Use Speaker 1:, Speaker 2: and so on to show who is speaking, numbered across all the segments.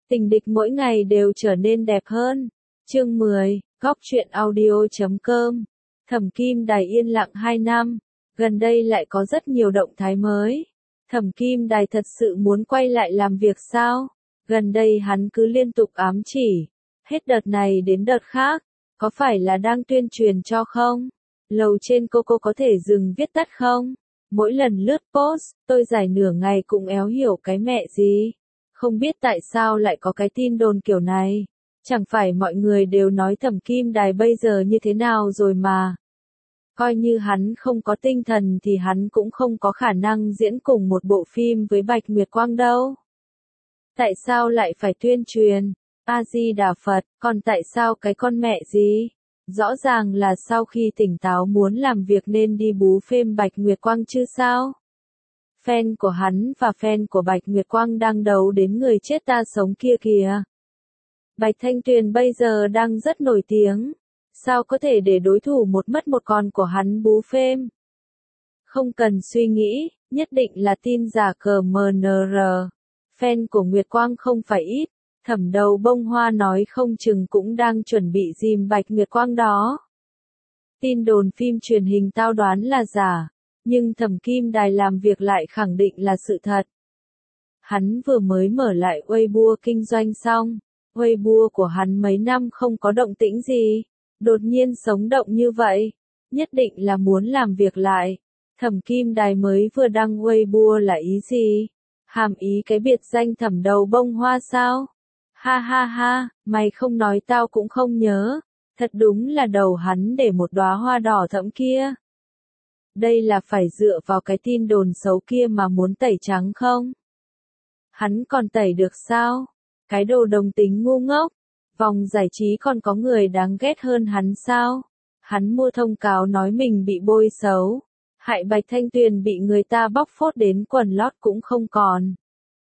Speaker 1: Tình địch mỗi ngày đều trở nên đẹp hơn. Chương 10, Góc truyện audio.com. Thẩm Kim Đài yên lặng 2 năm, gần đây lại có rất nhiều động thái mới. Thẩm Kim Đài thật sự muốn quay lại làm việc sao? Gần đây hắn cứ liên tục ám chỉ, hết đợt này đến đợt khác, có phải là đang tuyên truyền cho không? Lầu trên cô có thể dừng viết tắt không? Mỗi lần lướt post, tôi giải nửa ngày cũng éo hiểu cái mẹ gì. Không biết tại sao lại có cái tin đồn kiểu này. Chẳng phải mọi người đều nói Thẩm Kim Đài bây giờ như thế nào rồi mà. Coi như hắn không có tinh thần thì hắn cũng không có khả năng diễn cùng một bộ phim với Bạch Nguyệt Quang đâu. Tại sao lại phải tuyên truyền? A-di-đà Phật, còn tại sao cái con mẹ gì? Rõ ràng là sau khi tỉnh táo muốn làm việc nên đi bú phêm Bạch Nguyệt Quang chứ sao? Fan của hắn và fan của Bạch Nguyệt Quang đang đấu đến người chết ta sống kia kìa. Bạch Thanh Tuyền bây giờ đang rất nổi tiếng. Sao có thể để đối thủ một mất một còn của hắn bú phêm? Không cần suy nghĩ, nhất định là tin giả cờ MNR. Fan của Nguyệt Quang không phải ít. Thẩm Đầu Bông Hoa nói không chừng cũng đang chuẩn bị dìm Bạch Nguyệt Quang đó. Tin đồn phim truyền hình tao đoán là giả, nhưng Thẩm Kim Đài làm việc lại khẳng định là sự thật. Hắn vừa mới mở lại Weibo kinh doanh xong, Weibo của hắn mấy năm không có động tĩnh gì, đột nhiên sống động như vậy, nhất định là muốn làm việc lại. Thẩm Kim Đài mới vừa đăng Weibo là ý gì? Hàm ý cái biệt danh Thẩm Đầu Bông Hoa sao? Ha ha ha, mày không nói tao cũng không nhớ, thật đúng là đầu hắn để một đóa hoa đỏ thẫm kia. Đây là phải dựa vào cái tin đồn xấu kia mà muốn tẩy trắng không? Hắn còn tẩy được sao? Cái đồ đồng tính ngu ngốc. Vòng giải trí còn có người đáng ghét hơn hắn sao? Hắn mua thông cáo nói mình bị bôi xấu. Hại Bạch Thanh Tuyền bị người ta bóc phốt đến quần lót cũng không còn.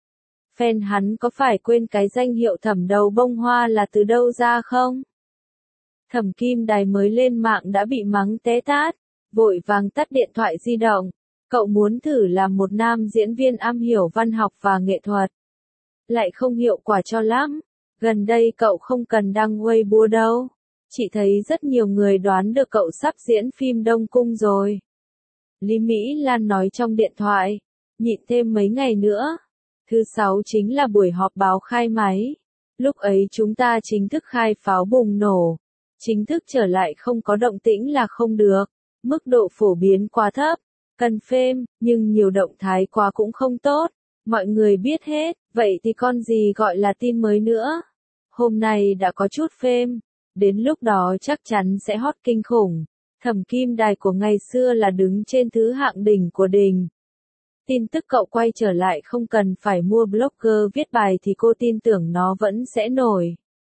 Speaker 1: Fan hắn có phải quên cái danh hiệu Thẩm Đầu Bông Hoa là từ đâu ra không? Thẩm Kim Đài mới lên mạng đã bị mắng té tát, vội vàng tắt điện thoại di động. Cậu muốn thử làm một nam diễn viên am hiểu văn học và nghệ thuật. Lại không hiệu quả cho lắm. Gần đây cậu không cần đăng Weibo đâu. Chị thấy rất nhiều người đoán được cậu sắp diễn phim Đông Cung rồi. Lý Mỹ Lan nói trong điện thoại. Nhịn thêm mấy ngày nữa. Thứ 6 chính là buổi họp báo khai máy. Lúc ấy chúng ta chính thức khai pháo bùng nổ. Chính thức trở lại không có động tĩnh là không được. Mức độ phổ biến quá thấp. Cần phêm, nhưng nhiều động thái quá cũng không tốt. Mọi người biết hết, vậy thì con gì gọi là tin mới nữa. Hôm nay đã có chút phêm. Đến lúc đó chắc chắn sẽ hot kinh khủng. Thẩm Kim Đài của ngày xưa là đứng trên thứ hạng đỉnh của đỉnh. Tin tức cậu quay trở lại không cần phải mua blogger viết bài thì cô tin tưởng nó vẫn sẽ nổi.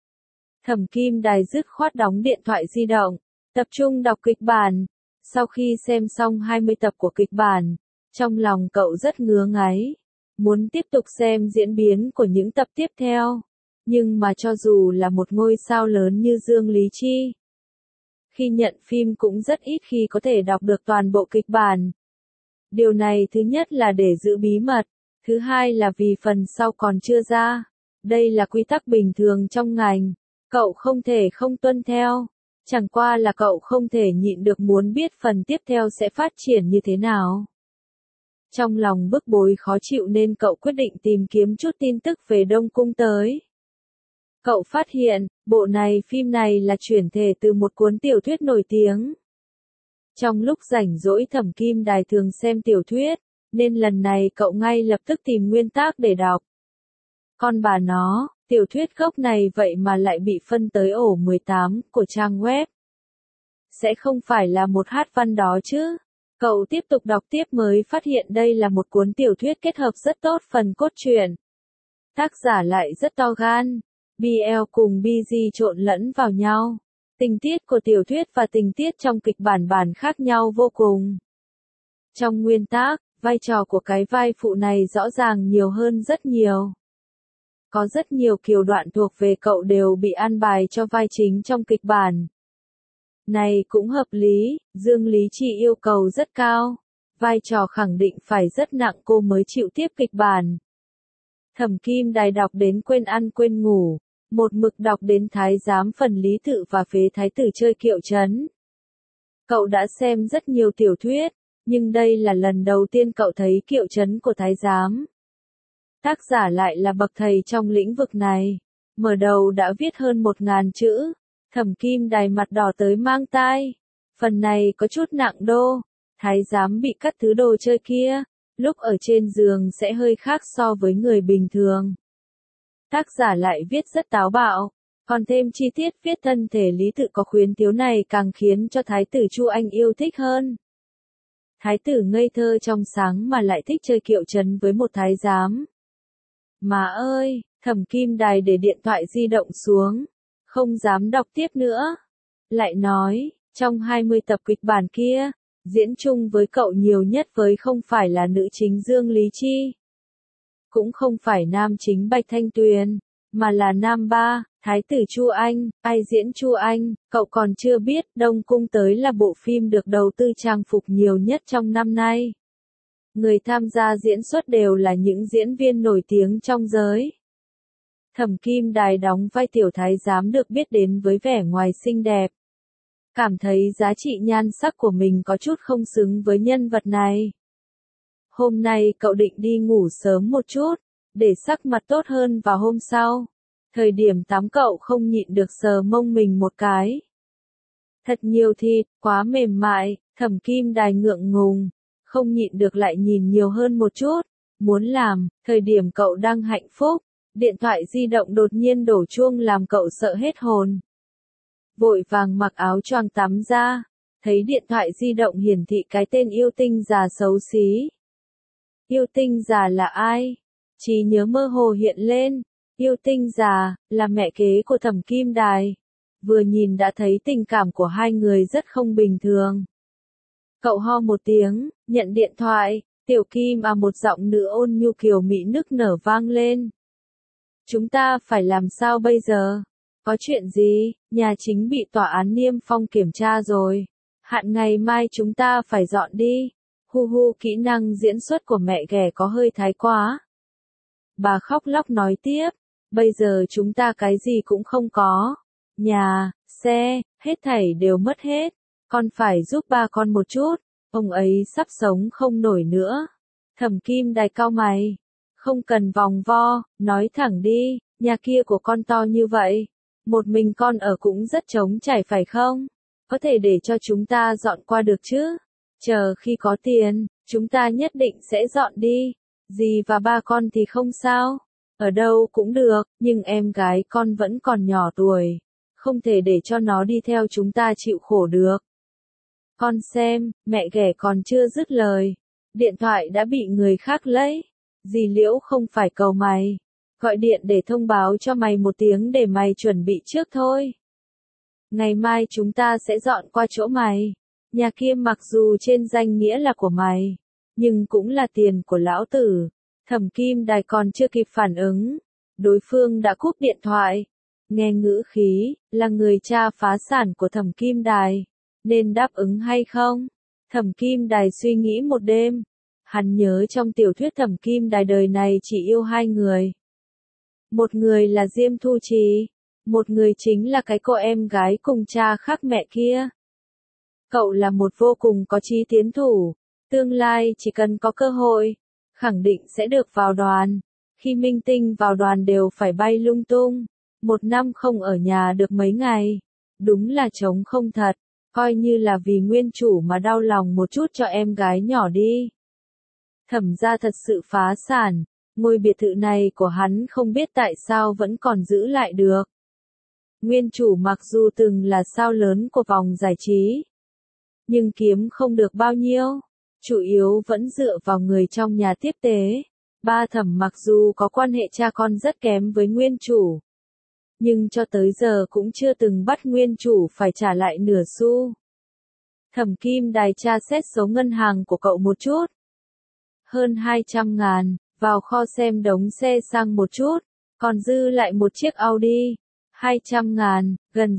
Speaker 1: Thẩm Kim Đài dứt khoát đóng điện thoại di động, tập trung đọc kịch bản. Sau khi xem xong 20 tập của kịch bản, trong lòng cậu rất ngứa ngáy, muốn tiếp tục xem diễn biến của những tập tiếp theo. Nhưng mà cho dù là một ngôi sao lớn như Dương Lý Chi, khi nhận phim cũng rất ít khi có thể đọc được toàn bộ kịch bản. Điều này thứ nhất là để giữ bí mật, thứ hai là vì phần sau còn chưa ra. Đây là quy tắc bình thường trong ngành, cậu không thể không tuân theo. Chẳng qua là cậu không thể nhịn được muốn biết phần tiếp theo sẽ phát triển như thế nào. Trong lòng bức bối khó chịu nên cậu quyết định tìm kiếm chút tin tức về Đông Cung tới. Cậu phát hiện, phim này là chuyển thể từ một cuốn tiểu thuyết nổi tiếng. Trong lúc rảnh rỗi Thẩm Kim Đài thường xem tiểu thuyết, nên lần này cậu ngay lập tức tìm nguyên tác để đọc. Con bà nó, tiểu thuyết gốc này vậy mà lại bị phân tới ổ 18 của trang web. Sẽ không phải là một hát văn đó chứ? Cậu tiếp tục đọc tiếp mới phát hiện đây là một cuốn tiểu thuyết kết hợp rất tốt phần cốt truyện. Tác giả lại rất to gan. BL cùng BG trộn lẫn vào nhau. Tình tiết của tiểu thuyết và tình tiết trong kịch bản khác nhau vô cùng. Trong nguyên tác, vai trò của cái vai phụ này rõ ràng nhiều hơn rất nhiều. Có rất nhiều kiều đoạn thuộc về cậu đều bị an bài cho vai chính trong kịch bản. Này cũng hợp lý, Dương Lý Chi yêu cầu rất cao. Vai trò khẳng định phải rất nặng cô mới chịu tiếp kịch bản. Thẩm Kim Đài đọc đến quên ăn quên ngủ, một mực đọc đến thái giám phần lý tự và phế thái tử chơi kiệu trấn. Cậu đã xem rất nhiều tiểu thuyết, nhưng đây là lần đầu tiên cậu thấy kiệu trấn của thái giám. Tác giả lại là bậc thầy trong lĩnh vực này. Mở đầu đã viết hơn 1000 chữ. Thẩm Kim Đài mặt đỏ tới mang tai. Phần này có chút nặng đô. Thái giám bị cắt thứ đồ chơi kia, lúc ở trên giường sẽ hơi khác so với người bình thường. Tác giả lại viết rất táo bạo, còn thêm chi tiết viết thân thể lý tự có khuyến thiếu này càng khiến cho thái tử Chu Anh yêu thích hơn. Thái tử ngây thơ trong sáng mà lại thích chơi kiệu trấn với một thái giám. Má ơi, Thẩm Kim Đài để điện thoại di động xuống, không dám đọc tiếp nữa. Lại nói, trong 20 tập kịch bản kia, diễn chung với cậu nhiều nhất với không phải là nữ chính Dương Lý Chi, cũng không phải nam chính Bạch Thanh Tuyền, mà là nam ba, thái tử Chu Anh. Ai diễn Chu Anh, cậu còn chưa biết. Đông Cung tới là bộ phim được đầu tư trang phục nhiều nhất trong năm nay. Người tham gia diễn xuất đều là những diễn viên nổi tiếng trong giới. Thẩm Kim Đài đóng vai tiểu thái giám được biết đến với vẻ ngoài xinh đẹp. Cảm thấy giá trị nhan sắc của mình có chút không xứng với nhân vật này. Hôm nay cậu định đi ngủ sớm một chút, để sắc mặt tốt hơn vào hôm sau. Thời điểm tắm cậu không nhịn được sờ mông mình một cái. Thật nhiều thịt, quá mềm mại. Thẩm Kim Đài ngượng ngùng, không nhịn được lại nhìn nhiều hơn một chút. Muốn làm, thời điểm cậu đang hạnh phúc, điện thoại di động đột nhiên đổ chuông làm cậu sợ hết hồn. Vội vàng mặc áo choàng tắm ra, thấy điện thoại di động hiển thị cái tên yêu tinh già xấu xí. Yêu tinh già là ai? Trí nhớ mơ hồ hiện lên. Yêu tinh già là mẹ kế của Thẩm Kim Đài. Vừa nhìn đã thấy tình cảm của hai người rất không bình thường. Cậu ho một tiếng, nhận điện thoại. Tiểu Kim một giọng nữ ôn nhu kiều mỹ nức nở vang lên. Chúng ta phải làm sao bây giờ? Có chuyện gì? Nhà chính bị tòa án Niêm Phong kiểm tra rồi. Hạn ngày mai chúng ta phải dọn đi. Hu hu, kỹ năng diễn xuất của mẹ ghẻ có hơi thái quá. Bà khóc lóc nói tiếp. Bây giờ chúng ta cái gì cũng không có. Nhà, xe, hết thảy đều mất hết. Con phải giúp ba con một chút. Ông ấy sắp sống không nổi nữa. Thẩm Kim Đài cau mày. Không cần vòng vo, nói thẳng đi. Nhà kia của con to như vậy. Một mình con ở cũng rất trống trải phải không? Có thể để cho chúng ta dọn qua được chứ? Chờ khi có tiền, chúng ta nhất định sẽ dọn đi. Dì và ba con thì không sao. Ở đâu cũng được, nhưng em gái con vẫn còn nhỏ tuổi. Không thể để cho nó đi theo chúng ta chịu khổ được. Con xem, mẹ ghẻ còn chưa dứt lời. Điện thoại đã bị người khác lấy. Dì Liễu không phải cầu mày. Gọi điện để thông báo cho mày một tiếng để mày chuẩn bị trước thôi. Ngày mai chúng ta sẽ dọn qua chỗ mày. Nhà kia mặc dù trên danh nghĩa là của mày, nhưng cũng là tiền của lão tử. Thẩm Kim Đài còn chưa kịp phản ứng. Đối phương đã cúp điện thoại. Nghe ngữ khí, là người cha phá sản của Thẩm Kim Đài. Nên đáp ứng hay không? Thẩm Kim Đài suy nghĩ một đêm. Hắn nhớ trong tiểu thuyết Thẩm Kim Đài đời này chỉ yêu hai người. Một người là Diêm Thu Trì, một người chính là cái cô em gái cùng cha khác mẹ kia. Cậu là một vô cùng có chí tiến thủ, tương lai chỉ cần có cơ hội, khẳng định sẽ được vào đoàn. Khi minh tinh vào đoàn đều phải bay lung tung, một năm không ở nhà được mấy ngày. Đúng là trống không thật, coi như là vì nguyên chủ mà đau lòng một chút cho em gái nhỏ đi. Thẩm gia thật sự phá sản. Ngôi biệt thự này của hắn không biết tại sao vẫn còn giữ lại được. Nguyên chủ mặc dù từng là sao lớn của vòng giải trí, nhưng kiếm không được bao nhiêu, chủ yếu vẫn dựa vào người trong nhà tiếp tế. Ba Thẩm mặc dù có quan hệ cha con rất kém với nguyên chủ, nhưng cho tới giờ cũng chưa từng bắt nguyên chủ phải trả lại nửa xu. Thẩm Kim Đài tra xét số ngân hàng của cậu một chút. Hơn 200.000. Vào kho xem đống xe sang một chút, còn dư lại một chiếc Audi. 200.000, gần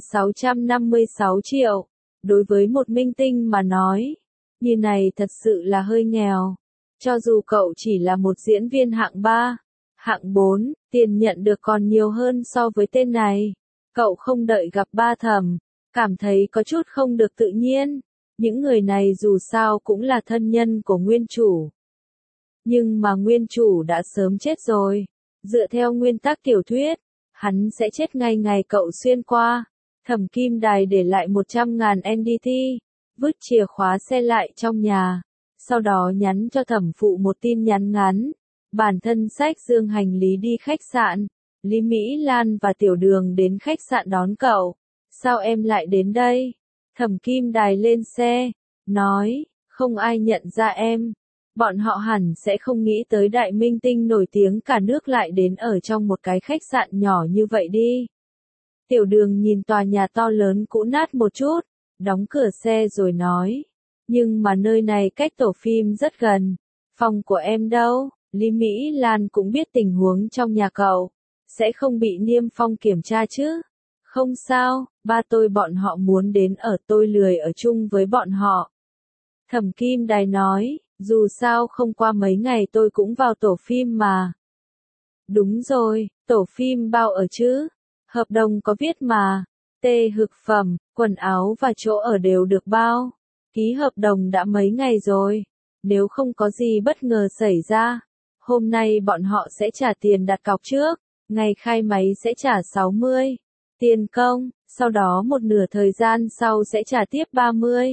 Speaker 1: 656 triệu. Đối với một minh tinh mà nói, như này thật sự là hơi nghèo. Cho dù cậu chỉ là một diễn viên hạng 3, Hạng 4, tiền nhận được còn nhiều hơn so với tên này. Cậu không đợi gặp ba Thẩm, cảm thấy có chút không được tự nhiên. Những người này dù sao cũng là thân nhân của nguyên chủ. Nhưng mà nguyên chủ đã sớm chết rồi. Dựa theo nguyên tắc tiểu thuyết, hắn sẽ chết ngay ngày cậu xuyên qua. Thẩm Kim Đài để lại 100.000 NDT, vứt chìa khóa xe lại trong nhà. Sau đó nhắn cho thẩm phụ một tin nhắn ngắn. Bản thân xách dương hành lý đi khách sạn. Lý Mỹ Lan và Tiểu Đường đến khách sạn đón cậu. Sao em lại đến đây? Thẩm Kim Đài lên xe, nói, không ai nhận ra em. Bọn họ hẳn sẽ không nghĩ tới đại minh tinh nổi tiếng cả nước lại đến ở trong một cái khách sạn nhỏ như vậy đi. Tiểu Đường nhìn tòa nhà to lớn cũ nát một chút, đóng cửa xe rồi nói. Nhưng mà nơi này cách tổ phim rất gần. Phòng của em đâu? Lý Mỹ Lan cũng biết tình huống trong nhà cậu. Sẽ không bị niêm phong kiểm tra chứ? Không sao, ba tôi bọn họ muốn đến ở tôi lười ở chung với bọn họ. Thẩm Kim Đài nói, dù sao không qua mấy ngày tôi cũng vào tổ phim mà. Đúng rồi, tổ phim bao ở chứ? Hợp đồng có viết mà. Thực phẩm, quần áo và chỗ ở đều được bao. Ký hợp đồng đã mấy ngày rồi. Nếu không có gì bất ngờ xảy ra, hôm nay bọn họ sẽ trả tiền đặt cọc trước. Ngày khai máy sẽ trả 60 tiền công, sau đó một nửa thời gian sau sẽ trả tiếp 30.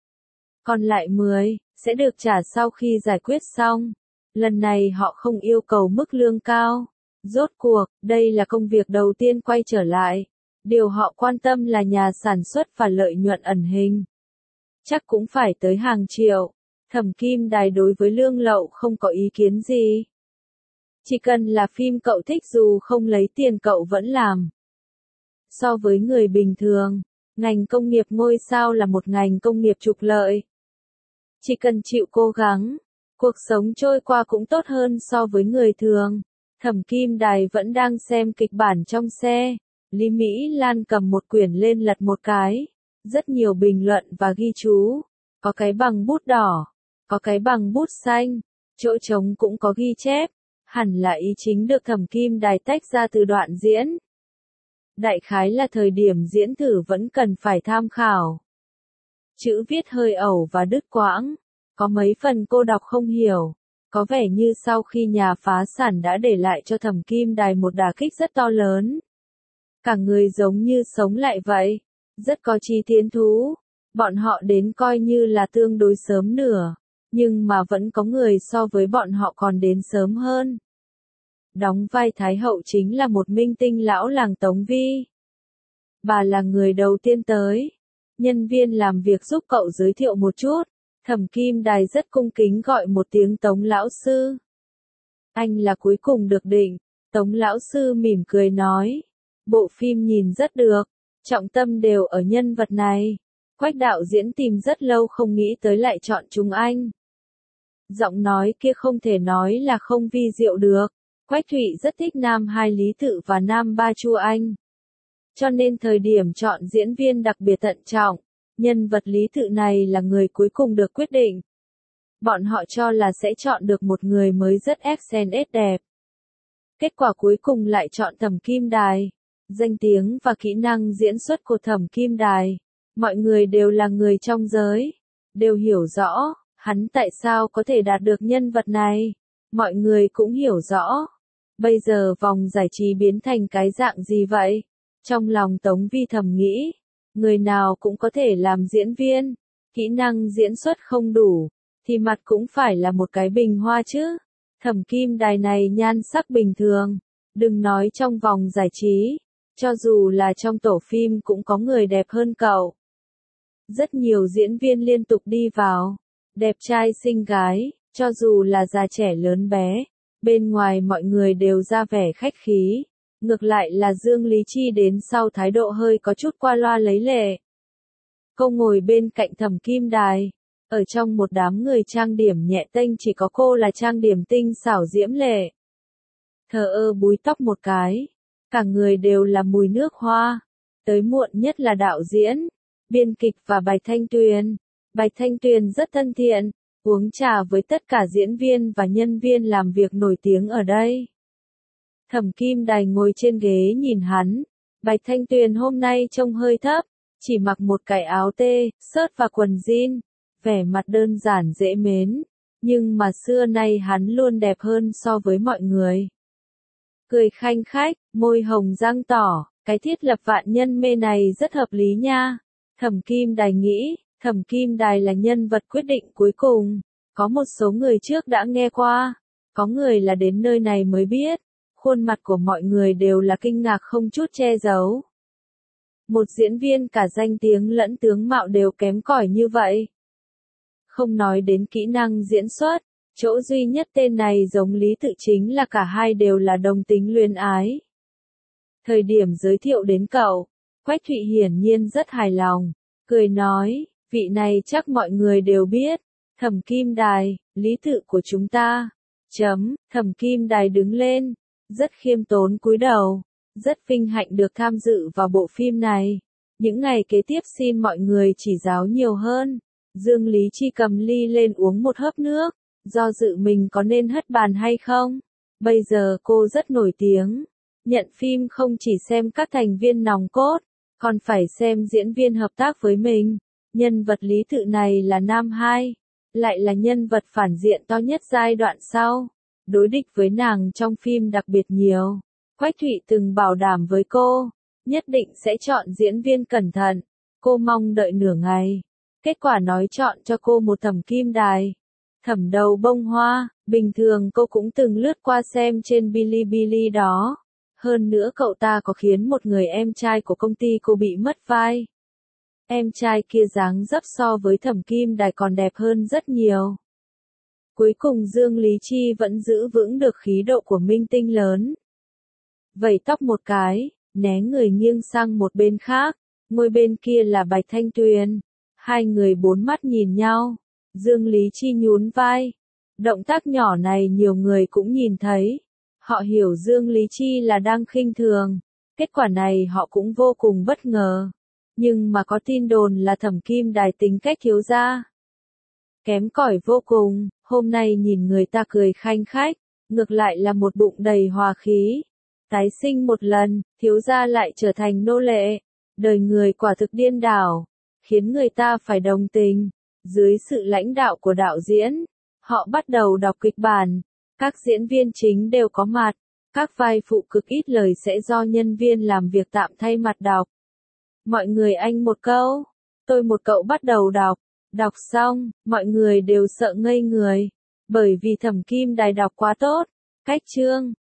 Speaker 1: Còn lại 10, sẽ được trả sau khi giải quyết xong. Lần này họ không yêu cầu mức lương cao. Rốt cuộc, đây là công việc đầu tiên quay trở lại. Điều họ quan tâm là nhà sản xuất và lợi nhuận ẩn hình. Chắc cũng phải tới hàng triệu. Thẩm Kim Đài đối với lương lậu không có ý kiến gì. Chỉ cần là phim cậu thích dù không lấy tiền cậu vẫn làm. So với người bình thường, ngành công nghiệp ngôi sao là một ngành công nghiệp trục lợi. Chỉ cần chịu cố gắng, cuộc sống trôi qua cũng tốt hơn so với người thường. Thẩm Kim Đài vẫn đang xem kịch bản trong xe. Lý Mỹ Lan cầm một quyển lên lật một cái. Rất nhiều bình luận và ghi chú. Có cái bằng bút đỏ, có cái bằng bút xanh, chỗ trống cũng có ghi chép. Hẳn là ý chính được Thẩm Kim Đài tách ra từ đoạn diễn. Đại khái là thời điểm diễn thử vẫn cần phải tham khảo. Chữ viết hơi ẩu và đứt quãng. Có mấy phần cô đọc không hiểu. Có vẻ như sau khi nhà phá sản đã để lại cho Thẩm Kim Đài một đả kích rất to lớn. Cả người giống như sống lại vậy. Rất có chí tiến thú. Bọn họ đến coi như là tương đối sớm nửa. Nhưng mà vẫn có người so với bọn họ còn đến sớm hơn. Đóng vai Thái Hậu chính là một minh tinh lão làng Tống Vi. Bà là người đầu tiên tới. Nhân viên làm việc giúp cậu giới thiệu một chút. Thẩm Kim Đài rất cung kính gọi một tiếng Tống lão sư. Anh là cuối cùng được định. Tống lão sư mỉm cười nói. Bộ phim nhìn rất được. Trọng tâm đều ở nhân vật này. Quách đạo diễn tìm rất lâu không nghĩ tới lại chọn chúng anh. Giọng nói kia không thể nói là không vi diệu được. Quách Thụy rất thích nam hai Lý Tự và nam ba Chu Anh. Cho nên thời điểm chọn diễn viên đặc biệt thận trọng. Nhân vật Lý Tự này là người cuối cùng được quyết định. Bọn họ cho là sẽ chọn được một người mới rất excellent đẹp. Kết quả cuối cùng lại chọn Thẩm Kim Đài. Danh tiếng và kỹ năng diễn xuất của Thẩm Kim Đài. Mọi người đều là người trong giới. Đều hiểu rõ, hắn tại sao có thể đạt được nhân vật này. Mọi người cũng hiểu rõ. Bây giờ vòng giải trí biến thành cái dạng gì vậy? Trong lòng Tống Vi thầm nghĩ. Người nào cũng có thể làm diễn viên. Kỹ năng diễn xuất không đủ. Thì mặt cũng phải là một cái bình hoa chứ. Thẩm Kim Đài này nhan sắc bình thường. Đừng nói trong vòng giải trí. Cho dù là trong tổ phim cũng có người đẹp hơn cậu. Rất nhiều diễn viên liên tục đi vào. Đẹp trai xinh gái, cho dù là già trẻ lớn bé. Bên ngoài mọi người đều ra vẻ khách khí. Ngược lại là Dương Lý Chi đến sau thái độ hơi có chút qua loa lấy lệ. Cô ngồi bên cạnh Thẩm Kim Đài. Ở trong một đám người trang điểm nhẹ tênh chỉ có cô là trang điểm tinh xảo diễm lệ. Thờ ơ búi tóc một cái. Cả người đều là mùi nước hoa. Tới muộn nhất là đạo diễn, biên kịch và Bạch Thanh Tuyền. Bạch Thanh Tuyền rất thân thiện, uống trà với tất cả diễn viên và nhân viên làm việc nổi tiếng ở đây. Thẩm Kim Đài ngồi trên ghế nhìn hắn. Bạch Thanh Tuyền hôm nay trông hơi thấp, chỉ mặc một cái áo tê, sớt và quần jean, vẻ mặt đơn giản dễ mến, nhưng mà xưa nay hắn luôn đẹp hơn so với mọi người. Cười khanh khách, môi hồng răng tỏ, cái thiết lập vạn nhân mê này rất hợp lý nha. Thẩm Kim Đài nghĩ, Thẩm Kim Đài là nhân vật quyết định cuối cùng. Có một số người trước đã nghe qua, có người là đến nơi này mới biết. Khuôn mặt của mọi người đều là kinh ngạc không chút che giấu. Một diễn viên cả danh tiếng lẫn tướng mạo đều kém cỏi như vậy. Không nói đến kỹ năng diễn xuất, chỗ duy nhất tên này giống Lý Tự chính là cả hai đều là đồng tính luyến ái. Thời điểm giới thiệu đến cậu, Quách Thụy hiển nhiên rất hài lòng, cười nói, vị này chắc mọi người đều biết, Thẩm Kim Đài, Lý Tự của chúng ta. Thẩm Kim Đài đứng lên, rất khiêm tốn cúi đầu, rất vinh hạnh được tham dự vào bộ phim này. Những ngày kế tiếp xin mọi người chỉ giáo nhiều hơn. Dương Lý Chi cầm ly lên uống một hớp nước, do dự mình có nên hất bàn hay không. Bây giờ cô rất nổi tiếng, nhận phim không chỉ xem các thành viên nòng cốt, còn phải xem diễn viên hợp tác với mình. Nhân vật Lý Tự này là nam hai, lại là nhân vật phản diện to nhất giai đoạn sau. Đối địch với nàng trong phim đặc biệt nhiều. Quách Thụy từng bảo đảm với cô, nhất định sẽ chọn diễn viên cẩn thận. Cô mong đợi nửa ngày. Kết quả nói chọn cho cô một Thẩm Kim Đài. Thẩm Đầu Bông Hoa, bình thường cô cũng từng lướt qua xem trên Bilibili đó. Hơn nữa cậu ta có khiến một người em trai của công ty cô bị mất vai. Em trai kia dáng dấp so với Thẩm Kim Đài còn đẹp hơn rất nhiều. Cuối cùng Dương Lý Chi vẫn giữ vững được khí độ của minh tinh lớn. Vẩy tóc một cái, né người nghiêng sang một bên khác, ngôi bên kia là Bạch Thanh Tuyền. Hai người bốn mắt nhìn nhau, Dương Lý Chi nhún vai. Động tác nhỏ này nhiều người cũng nhìn thấy. Họ hiểu Dương Lý Chi là đang khinh thường. Kết quả này họ cũng vô cùng bất ngờ. Nhưng mà có tin đồn là Thẩm Kim Đài tính cách thiếu gia kém cỏi vô cùng, hôm nay nhìn người ta cười khanh khách, ngược lại là một bụng đầy hòa khí. Tái sinh một lần, thiếu gia lại trở thành nô lệ. Đời người quả thực điên đảo, khiến người ta phải đồng tình. Dưới sự lãnh đạo của đạo diễn, họ bắt đầu đọc kịch bản. Các diễn viên chính đều có mặt, các vai phụ cực ít lời sẽ do nhân viên làm việc tạm thay mặt đọc. Mọi người anh một câu, tôi một cậu bắt đầu đọc. Đọc xong, mọi người đều sợ ngây người, bởi vì Thẩm Kim Đài đọc quá tốt. Cách chương